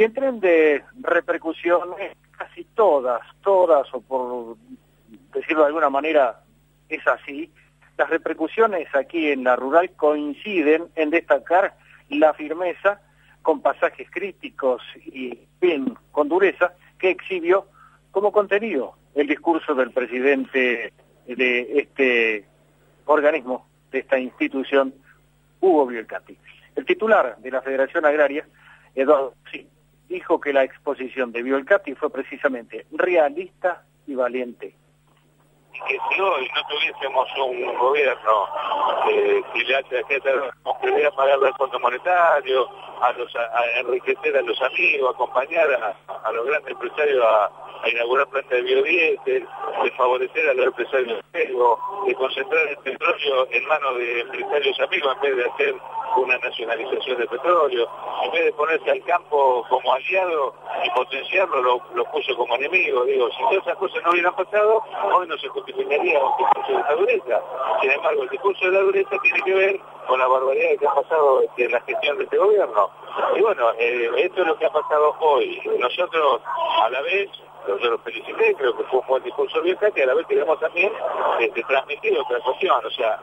Y en tren de repercusiones, casi todas, o por decirlo de alguna manera, es así, las repercusiones aquí en la rural coinciden en destacar la firmeza con pasajes críticos y bien con dureza que exhibió como contenido el discurso del presidente de este organismo, de esta institución, Hugo Biolcati. El titular de la Federación Agraria, Eduardo Bussi, dijo que la exposición de Biolcati fue precisamente realista y valiente. Que si hoy no tuviésemos un gobierno que le hace a gente que pagarle al Fondo Monetario, a enriquecer a los amigos, acompañar a los grandes empresarios a inaugurar plantas de biodiesel, de favorecer a los empresarios de concentrar el petróleo en manos de empresarios amigos en vez de hacer una nacionalización del petróleo, en vez de ponerse al campo como aliado y potenciarlo, lo puso como enemigo. Digo, si todas esas cosas no hubieran pasado, hoy no se justificaría un discurso de la dureza. Sin embargo, el discurso de la dureza tiene que ver con la barbaridad que ha pasado en la gestión de este gobierno. Y bueno, esto es lo que ha pasado hoy. Nosotros, a la vez, yo los felicité, creo que fue un buen discurso bien, que a la vez queremos también transmitir otra cuestión, o sea,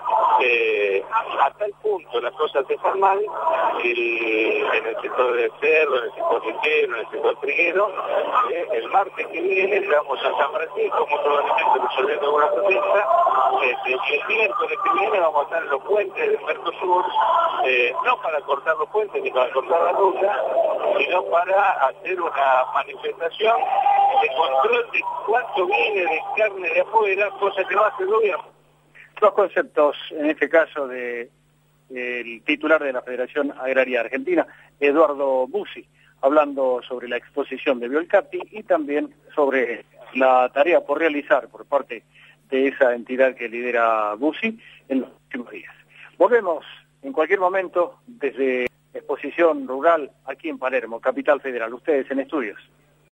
a tal punto las cosas están mal en el sector del cerdo, en el sector lechero, en el sector triguero. El martes que viene vamos a San Francisco, muy probablemente resolviendo alguna protesta, y el miércoles que viene vamos a estar en los puentes del Mercosur, no para cortar los puentes ni para cortar la ruta, sino para hacer una manifestación de control de cuánto viene de carne de afuera, cosa que no hace el gobierno. Dos conceptos, en este caso, del titular de la Federación Agraria Argentina, Eduardo Bussi, hablando sobre la exposición de Biolcati y también sobre la tarea por realizar por parte de esa entidad que lidera Bussi en los próximos días. Volvemos en cualquier momento desde Exposición Rural aquí en Palermo, Capital Federal. Ustedes en estudios.